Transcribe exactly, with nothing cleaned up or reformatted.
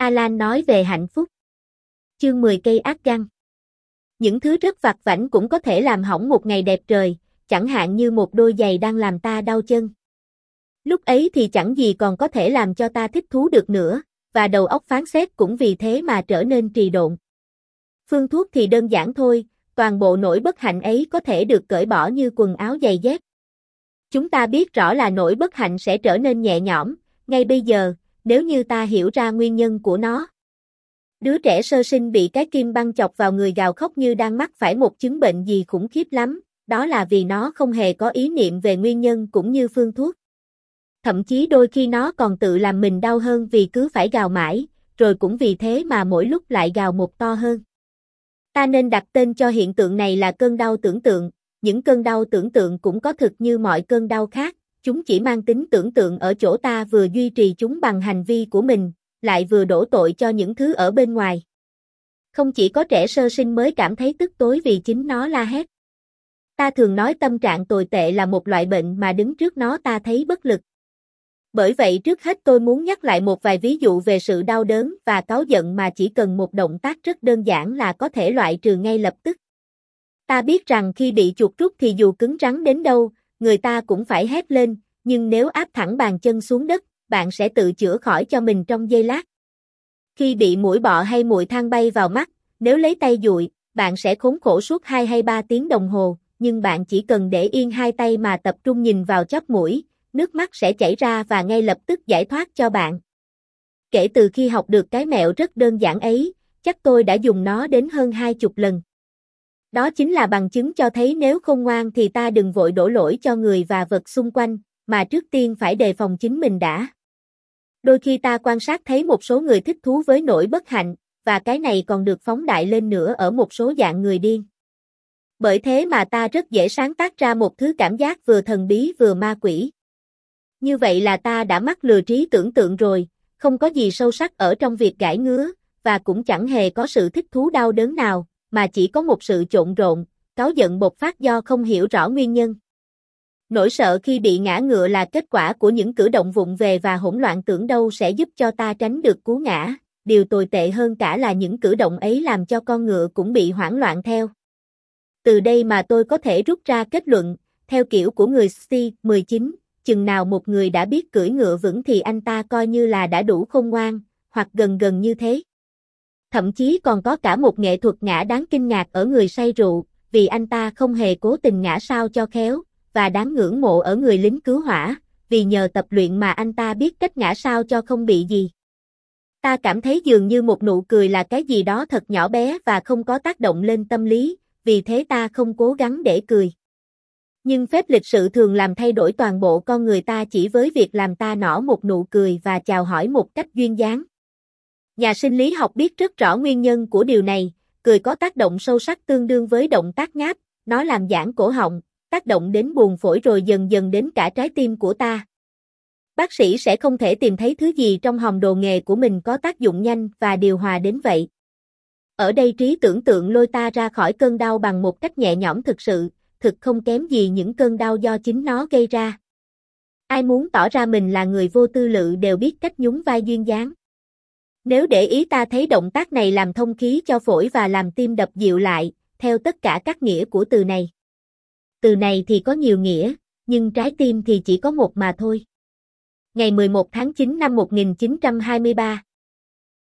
Alan nói về hạnh phúc. Chương mười cây ác găng. Những thứ rất vặt vãnh cũng có thể làm hỏng một ngày đẹp trời, chẳng hạn như một đôi giày đang làm ta đau chân. Lúc ấy thì chẳng gì còn có thể làm cho ta thích thú được nữa, và đầu óc phán xét cũng vì thế mà trở nên trì độn. Phương thuốc thì đơn giản thôi, toàn bộ nỗi bất hạnh ấy có thể được cởi bỏ như quần áo giày dép. Chúng ta biết rõ là nỗi bất hạnh sẽ trở nên nhẹ nhõm, ngay bây giờ, nếu như ta hiểu ra nguyên nhân của nó. Đứa trẻ sơ sinh bị cái kim băng chọc vào người gào khóc như đang mắc phải một chứng bệnh gì khủng khiếp lắm, đó là vì nó không hề có ý niệm về nguyên nhân cũng như phương thuốc. Thậm chí đôi khi nó còn tự làm mình đau hơn vì cứ phải gào mãi, rồi cũng vì thế mà mỗi lúc lại gào một to hơn. Ta nên đặt tên cho hiện tượng này là cơn đau tưởng tượng, những cơn đau tưởng tượng cũng có thực như mọi cơn đau khác, chúng chỉ mang tính tưởng tượng ở chỗ ta vừa duy trì chúng bằng hành vi của mình, lại vừa đổ tội cho những thứ ở bên ngoài. Không chỉ có trẻ sơ sinh mới cảm thấy tức tối vì chính nó la hét. Ta thường nói tâm trạng tồi tệ là một loại bệnh mà đứng trước nó ta thấy bất lực. Bởi vậy trước hết tôi muốn nhắc lại một vài ví dụ về sự đau đớn và cáu giận mà chỉ cần một động tác rất đơn giản là có thể loại trừ ngay lập tức. Ta biết rằng khi bị chuột rút thì dù cứng rắn đến đâu, người ta cũng phải hét lên, nhưng nếu áp thẳng bàn chân xuống đất, bạn sẽ tự chữa khỏi cho mình trong giây lát. Khi bị muỗi bọ hay muỗi than bay vào mắt, nếu lấy tay dụi, bạn sẽ khốn khổ suốt hai hay ba tiếng đồng hồ, nhưng bạn chỉ cần để yên hai tay mà tập trung nhìn vào chóp mũi, nước mắt sẽ chảy ra và ngay lập tức giải thoát cho bạn. Kể từ khi học được cái mẹo rất đơn giản ấy, chắc tôi đã dùng nó đến hơn hai chục lần. Đó chính là bằng chứng cho thấy nếu không ngoan thì ta đừng vội đổ lỗi cho người và vật xung quanh, mà trước tiên phải đề phòng chính mình đã. Đôi khi ta quan sát thấy một số người thích thú với nỗi bất hạnh, và cái này còn được phóng đại lên nữa ở một số dạng người điên. Bởi thế mà ta rất dễ sáng tác ra một thứ cảm giác vừa thần bí vừa ma quỷ. Như vậy là ta đã mắc lừa trí tưởng tượng rồi, không có gì sâu sắc ở trong việc gãi ngứa, và cũng chẳng hề có sự thích thú đau đớn nào, mà chỉ có một sự trộn rộn, cáu giận bộc phát do không hiểu rõ nguyên nhân. Nỗi sợ khi bị ngã ngựa là kết quả của những cử động vụng về và hỗn loạn tưởng đâu sẽ giúp cho ta tránh được cú ngã, điều tồi tệ hơn cả là những cử động ấy làm cho con ngựa cũng bị hoảng loạn theo. Từ đây mà tôi có thể rút ra kết luận, theo kiểu của người Steve mười chín, chừng nào một người đã biết cưỡi ngựa vững thì anh ta coi như là đã đủ khôn ngoan, hoặc gần gần như thế. Thậm chí còn có cả một nghệ thuật ngã đáng kinh ngạc ở người say rượu, vì anh ta không hề cố tình ngã sao cho khéo, và đáng ngưỡng mộ ở người lính cứu hỏa, vì nhờ tập luyện mà anh ta biết cách ngã sao cho không bị gì. Ta cảm thấy dường như một nụ cười là cái gì đó thật nhỏ bé và không có tác động lên tâm lý, vì thế ta không cố gắng để cười. Nhưng phép lịch sự thường làm thay đổi toàn bộ con người ta chỉ với việc làm ta nở một nụ cười và chào hỏi một cách duyên dáng. Nhà sinh lý học biết rất rõ nguyên nhân của điều này, cười có tác động sâu sắc tương đương với động tác ngáp, nó làm giãn cổ họng, tác động đến buồng phổi rồi dần dần đến cả trái tim của ta. Bác sĩ sẽ không thể tìm thấy thứ gì trong hòm đồ nghề của mình có tác dụng nhanh và điều hòa đến vậy. Ở đây trí tưởng tượng lôi ta ra khỏi cơn đau bằng một cách nhẹ nhõm thực sự, thực không kém gì những cơn đau do chính nó gây ra. Ai muốn tỏ ra mình là người vô tư lự đều biết cách nhún vai duyên dáng. Nếu để ý ta thấy động tác này làm thông khí cho phổi và làm tim đập dịu lại, theo tất cả các nghĩa của từ này. Từ này thì có nhiều nghĩa, nhưng trái tim thì chỉ có một mà thôi. Ngày mười một tháng chín năm một nghìn chín trăm hai mươi ba,